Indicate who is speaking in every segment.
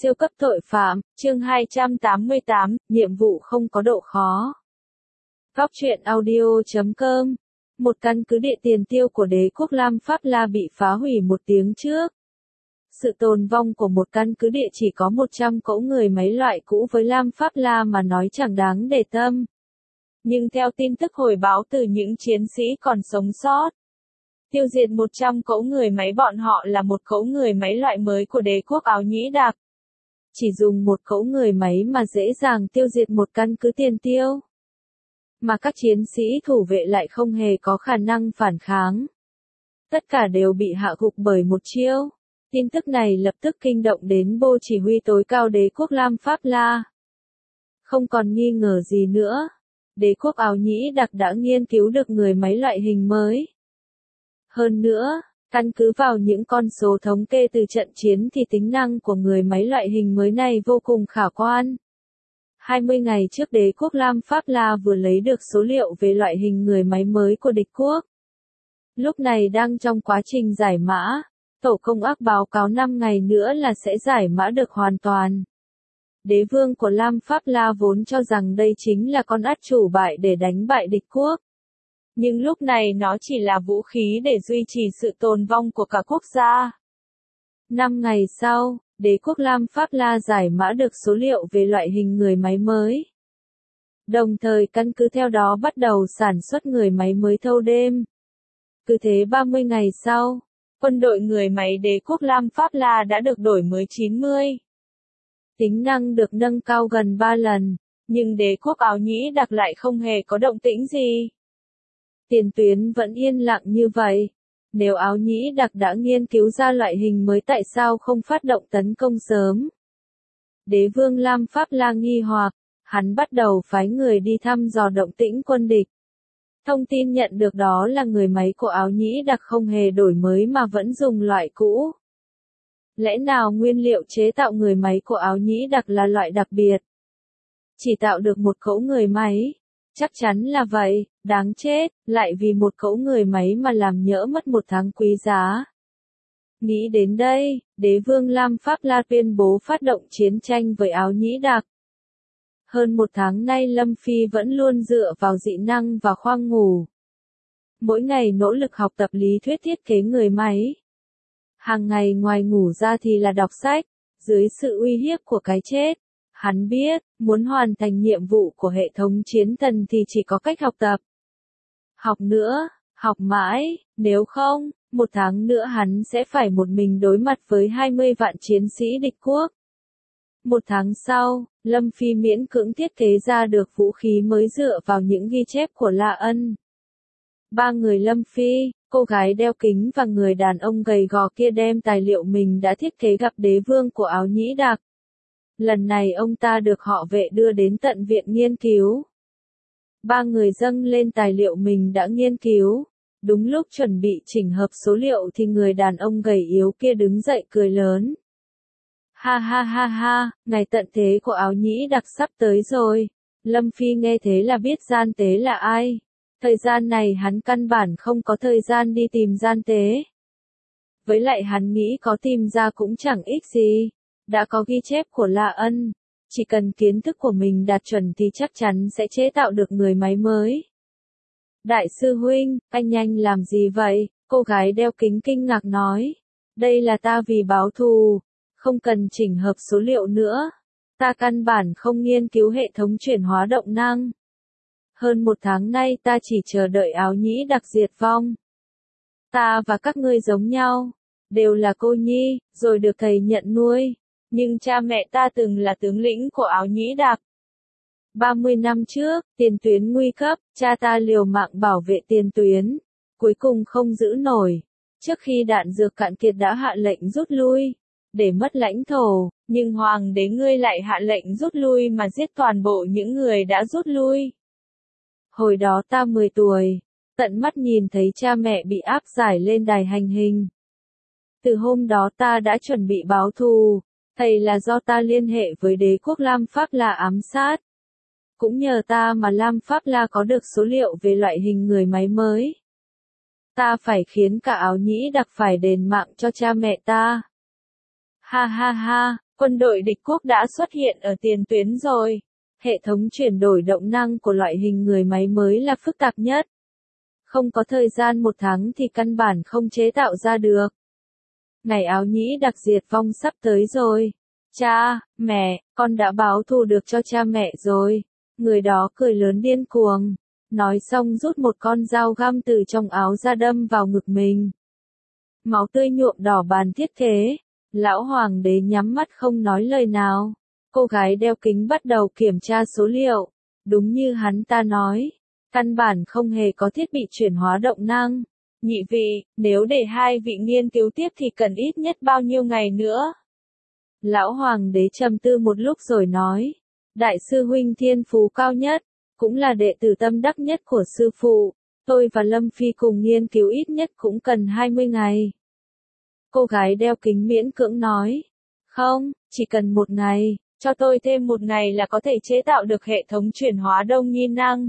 Speaker 1: Siêu cấp tội phạm, chương 288, nhiệm vụ không có độ khó. Góc truyện audio.com. Một căn cứ địa tiền tiêu của đế quốc Lam Pháp La bị phá hủy một tiếng trước. Sự tồn vong của một căn cứ địa chỉ có 100 cỗ người máy loại cũ với Lam Pháp La mà nói chẳng đáng để tâm. Nhưng theo tin tức hồi báo từ những chiến sĩ còn sống sót, tiêu diệt 100 cỗ người máy bọn họ là một cỗ người máy loại mới của đế quốc Áo Nhĩ Đặc. Chỉ dùng một cỗ người máy mà dễ dàng tiêu diệt một căn cứ tiền tiêu. Mà các chiến sĩ thủ vệ lại không hề có khả năng phản kháng. Tất cả đều bị hạ gục bởi một chiêu. Tin tức này lập tức kinh động đến Bộ Chỉ huy tối cao đế quốc Lam Pháp La. Không còn nghi ngờ gì nữa. Đế quốc Áo Nhĩ Đặc đã nghiên cứu được người máy loại hình mới. Hơn nữa, căn cứ vào những con số thống kê từ trận chiến thì tính năng của người máy loại hình mới này vô cùng khả quan. 20 ngày trước đế quốc Lam Pháp La vừa lấy được số liệu về loại hình người máy mới của địch quốc. Lúc này đang trong quá trình giải mã, tổ công ác báo cáo 5 ngày nữa là sẽ giải mã được hoàn toàn. Đế vương của Lam Pháp La vốn cho rằng đây chính là con át chủ bài để đánh bại địch quốc. Nhưng lúc này nó chỉ là vũ khí để duy trì sự tồn vong của cả quốc gia. 5 ngày sau, đế quốc Lam Pháp La giải mã được số liệu về loại hình người máy mới. Đồng thời căn cứ theo đó bắt đầu sản xuất người máy mới thâu đêm. Cứ thế 30 ngày sau, quân đội người máy đế quốc Lam Pháp La đã được đổi mới 90. Tính năng được nâng cao gần 3 lần, nhưng đế quốc Áo Nhĩ Đặc lại không hề có động tĩnh gì. Tiền tuyến vẫn yên lặng như vậy. Nếu Áo Nhĩ Đặc đã nghiên cứu ra loại hình mới tại sao không phát động tấn công sớm? Đế vương Lam Pháp La nghi hoặc, hắn bắt đầu phái người đi thăm dò động tĩnh quân địch. Thông tin nhận được đó là người máy của Áo Nhĩ Đặc không hề đổi mới mà vẫn dùng loại cũ. Lẽ nào nguyên liệu chế tạo người máy của Áo Nhĩ Đặc là loại đặc biệt? Chỉ tạo được một cỗ người máy. Chắc chắn là vậy, đáng chết, lại vì một cỗ người máy mà làm nhỡ mất một tháng quý giá. Nghĩ đến đây, đế vương Lam Pháp La tuyên bố phát động chiến tranh với Áo Nhĩ Đặc. Hơn một tháng nay Lâm Phi vẫn luôn dựa vào dị năng và khoang ngủ. Mỗi ngày nỗ lực học tập lý thuyết thiết kế người máy. Hàng ngày ngoài ngủ ra thì là đọc sách, dưới sự uy hiếp của cái chết. Hắn biết, muốn hoàn thành nhiệm vụ của hệ thống chiến thần thì chỉ có cách học tập. Học nữa, học mãi, nếu không, một tháng nữa hắn sẽ phải một mình đối mặt với 20 vạn chiến sĩ địch quốc. Một tháng sau, Lâm Phi miễn cưỡng thiết kế ra được vũ khí mới dựa vào những ghi chép của La Ân. Ba người Lâm Phi, cô gái đeo kính và người đàn ông gầy gò kia đem tài liệu mình đã thiết kế gặp đế vương của Áo Nhĩ Đặc. Lần này ông ta được họ vệ đưa đến tận viện nghiên cứu. Ba người dâng lên tài liệu mình đã nghiên cứu. Đúng lúc chuẩn bị chỉnh hợp số liệu thì người đàn ông gầy yếu kia đứng dậy cười lớn. Ha ha ha ha, ngày tận thế của Áo Nhĩ Đặc sắp tới rồi. Lâm Phi nghe thế là biết gian tế là ai. Thời gian này hắn căn bản không có thời gian đi tìm gian tế. Với lại hắn nghĩ có tìm ra cũng chẳng ích gì. Đã có ghi chép của La Ân, chỉ cần kiến thức của mình đạt chuẩn thì chắc chắn sẽ chế tạo được người máy mới. Đại sư huynh, anh nhanh làm gì vậy? Cô gái đeo kính kinh ngạc nói. Đây là ta vì báo thù, không cần chỉnh hợp số liệu nữa. Ta căn bản không nghiên cứu hệ thống chuyển hóa động năng. Hơn một tháng nay ta chỉ chờ đợi Áo Nhĩ Đặc diệt vong. Ta và các ngươi giống nhau, đều là cô nhi, rồi được thầy nhận nuôi. Nhưng cha mẹ ta từng là tướng lĩnh của Áo Nhĩ Đặc. 30 năm trước, tiền tuyến nguy cấp, cha ta liều mạng bảo vệ tiền tuyến. Cuối cùng không giữ nổi. Trước khi đạn dược cạn kiệt đã hạ lệnh rút lui. Để mất lãnh thổ, nhưng hoàng đế ngươi lại hạ lệnh rút lui mà giết toàn bộ những người đã rút lui. Hồi đó ta 10 tuổi, tận mắt nhìn thấy cha mẹ bị áp giải lên đài hành hình. Từ hôm đó ta đã chuẩn bị báo thù. Thầy là do ta liên hệ với đế quốc Lam Pháp La ám sát. Cũng nhờ ta mà Lam Pháp La có được số liệu về loại hình người máy mới. Ta phải khiến cả Áo Nhĩ Đặc phải đền mạng cho cha mẹ ta. Ha ha ha, Quân đội địch quốc đã xuất hiện ở tiền tuyến rồi. Hệ thống chuyển đổi động năng của loại hình người máy mới là phức tạp nhất. Không có thời gian 1 tháng thì căn bản không chế tạo ra được. Ngày Áo Nhĩ Đặc diệt vong sắp tới rồi. Cha, mẹ, con đã báo thù được cho cha mẹ rồi. Người đó cười lớn điên cuồng. Nói xong rút một con dao găm từ trong áo ra đâm vào ngực mình. Máu tươi nhuộm đỏ bàn thiết kế. Lão hoàng đế nhắm mắt không nói lời nào. Cô gái đeo kính bắt đầu kiểm tra số liệu. Đúng như hắn ta nói. Căn bản không hề có thiết bị chuyển hóa động năng. Nhị vị, nếu để 2 vị nghiên cứu tiếp thì cần ít nhất bao nhiêu ngày nữa? Lão hoàng đế trầm tư một lúc rồi nói. Đại sư huynh thiên phú cao nhất, cũng là đệ tử tâm đắc nhất của sư phụ. Tôi và Lâm Phi cùng nghiên cứu ít nhất cũng cần 20 ngày. Cô gái đeo kính miễn cưỡng nói. Không, chỉ cần 1 ngày, cho tôi thêm 1 ngày là có thể chế tạo được hệ thống chuyển hóa đông nghi năng.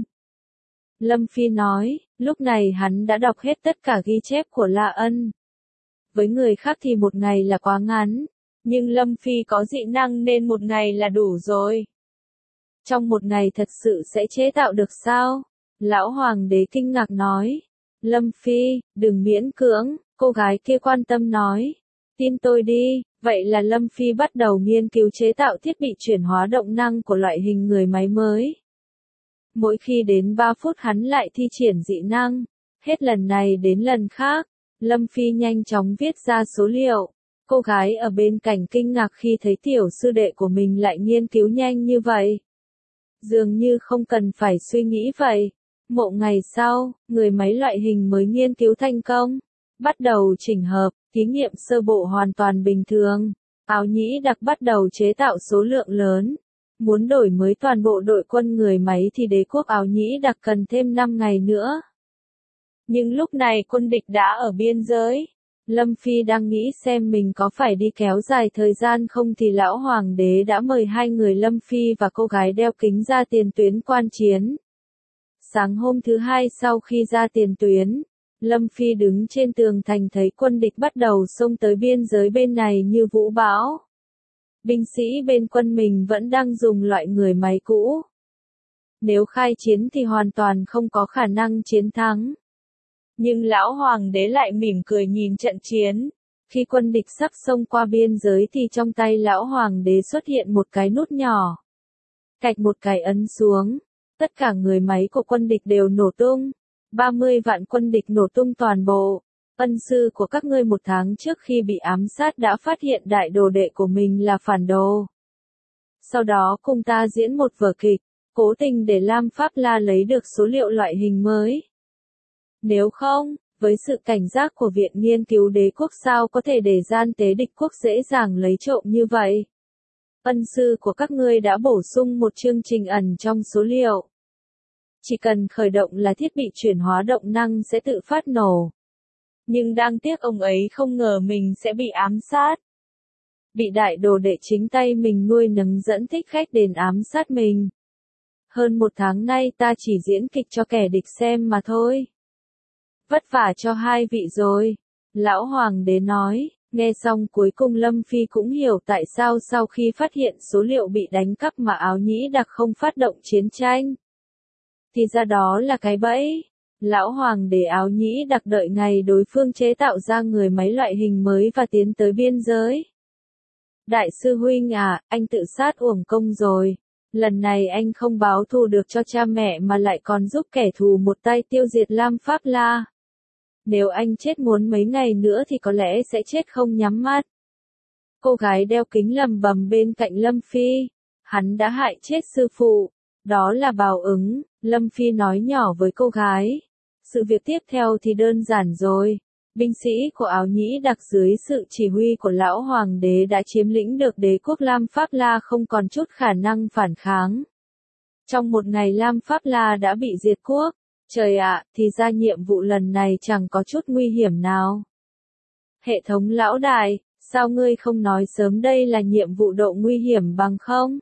Speaker 1: Lâm Phi nói, lúc này hắn đã đọc hết tất cả ghi chép của La Ân. Với người khác thì 1 ngày là quá ngắn, nhưng Lâm Phi có dị năng nên 1 ngày là đủ rồi. Trong 1 ngày thật sự sẽ chế tạo được sao? Lão hoàng đế kinh ngạc nói. Lâm Phi, đừng miễn cưỡng, cô gái kia quan tâm nói. Tin tôi đi, vậy là Lâm Phi bắt đầu nghiên cứu chế tạo thiết bị chuyển hóa động năng của loại hình người máy mới. Mỗi khi đến 3 phút hắn lại thi triển dị năng, hết lần này đến lần khác, Lâm Phi nhanh chóng viết ra số liệu. Cô gái ở bên cạnh kinh ngạc khi thấy tiểu sư đệ của mình lại nghiên cứu nhanh như vậy. Dường như không cần phải suy nghĩ vậy. Một ngày sau, người máy loại hình mới nghiên cứu thành công. Bắt đầu chỉnh hợp, thí nghiệm sơ bộ hoàn toàn bình thường. Áo Nhĩ Đặc bắt đầu chế tạo số lượng lớn. Muốn đổi mới toàn bộ đội quân người máy thì đế quốc Áo Nhĩ Đặc cần thêm 5 ngày nữa. Nhưng lúc này quân địch đã ở biên giới. Lâm Phi đang nghĩ xem mình có phải đi kéo dài thời gian không thì lão hoàng đế đã mời 2 người Lâm Phi và cô gái đeo kính ra tiền tuyến quan chiến. Sáng hôm thứ 2 sau khi ra tiền tuyến, Lâm Phi đứng trên tường thành thấy quân địch bắt đầu xông tới biên giới bên này như vũ bão. Binh sĩ bên quân mình vẫn đang dùng loại người máy cũ. Nếu khai chiến thì hoàn toàn không có khả năng chiến thắng. Nhưng lão hoàng đế lại mỉm cười nhìn trận chiến. Khi quân địch sắp xông qua biên giới thì trong tay lão hoàng đế xuất hiện một cái nút nhỏ. Cạch một cái ấn xuống. Tất cả người máy của quân địch đều nổ tung. 30 vạn quân địch nổ tung toàn bộ. Ân sư của các ngươi 1 tháng trước khi bị ám sát đã phát hiện đại đồ đệ của mình là phản đồ. Sau đó cùng ta diễn một vở kịch, cố tình để Lam Pháp La lấy được số liệu loại hình mới. Nếu không, với sự cảnh giác của Viện Nghiên cứu Đế quốc sao có thể để gian tế địch quốc dễ dàng lấy trộm như vậy? Ân sư của các ngươi đã bổ sung một chương trình ẩn trong số liệu. Chỉ cần khởi động là thiết bị chuyển hóa động năng sẽ tự phát nổ. Nhưng đáng tiếc ông ấy không ngờ mình sẽ bị ám sát. Bị đại đồ đệ chính tay mình nuôi nấng dẫn thích khách đến ám sát mình. Hơn 1 tháng nay ta chỉ diễn kịch cho kẻ địch xem mà thôi. Vất vả cho 2 vị rồi. Lão hoàng đế nói, nghe xong cuối cùng Lâm Phi cũng hiểu tại sao sau khi phát hiện số liệu bị đánh cắp mà Áo Nhĩ Đặc không phát động chiến tranh. Thì ra đó là cái bẫy. Lão hoàng đế Áo Nhĩ Đặc đợi ngày đối phương chế tạo ra người máy loại hình mới và tiến tới biên giới. Đại sư huynh à, anh tự sát uổng công rồi. Lần này anh không báo thù được cho cha mẹ mà lại còn giúp kẻ thù một tay tiêu diệt Lam Pháp La. Nếu anh chết muốn mấy ngày nữa thì có lẽ sẽ chết không nhắm mắt. Cô gái đeo kính lầm bầm bên cạnh Lâm Phi. Hắn đã hại chết sư phụ. Đó là báo ứng, Lâm Phi nói nhỏ với cô gái. Sự việc tiếp theo thì đơn giản rồi. Binh sĩ của Áo Nhĩ Đặc dưới sự chỉ huy của lão hoàng đế đã chiếm lĩnh được đế quốc Lam Pháp La không còn chút khả năng phản kháng. Trong 1 ngày Lam Pháp La đã bị diệt quốc. Trời ạ, thì ra nhiệm vụ lần này chẳng có chút nguy hiểm nào. Hệ thống lão đại, sao ngươi không nói sớm đây là nhiệm vụ độ nguy hiểm bằng không?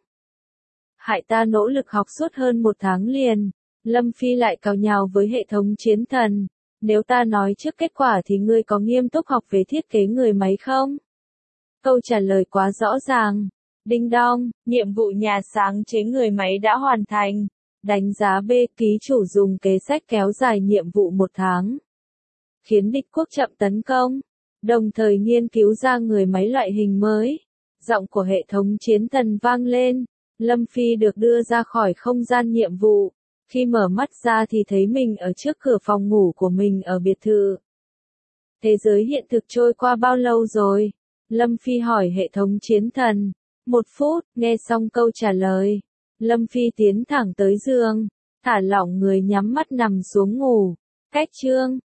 Speaker 1: Hại ta nỗ lực học suốt hơn 1 tháng liền. Lâm Phi lại cào nhào với hệ thống chiến thần. Nếu ta nói trước kết quả thì ngươi có nghiêm túc học về thiết kế người máy không? Câu trả lời quá rõ ràng. Đinh đong, nhiệm vụ nhà sáng chế người máy đã hoàn thành. Đánh giá B, ký chủ dùng kế sách kéo dài nhiệm vụ 1 tháng. Khiến địch quốc chậm tấn công. Đồng thời nghiên cứu ra người máy loại hình mới. Giọng của hệ thống chiến thần vang lên. Lâm Phi được đưa ra khỏi không gian nhiệm vụ. Khi mở mắt ra thì thấy mình ở trước cửa phòng ngủ của mình ở biệt thự. Thế giới hiện thực trôi qua bao lâu rồi? Lâm Phi hỏi hệ thống chiến thần. 1 phút, nghe xong câu trả lời. Lâm Phi tiến thẳng tới giường. Thả lỏng người nhắm mắt nằm xuống ngủ. Cách chương.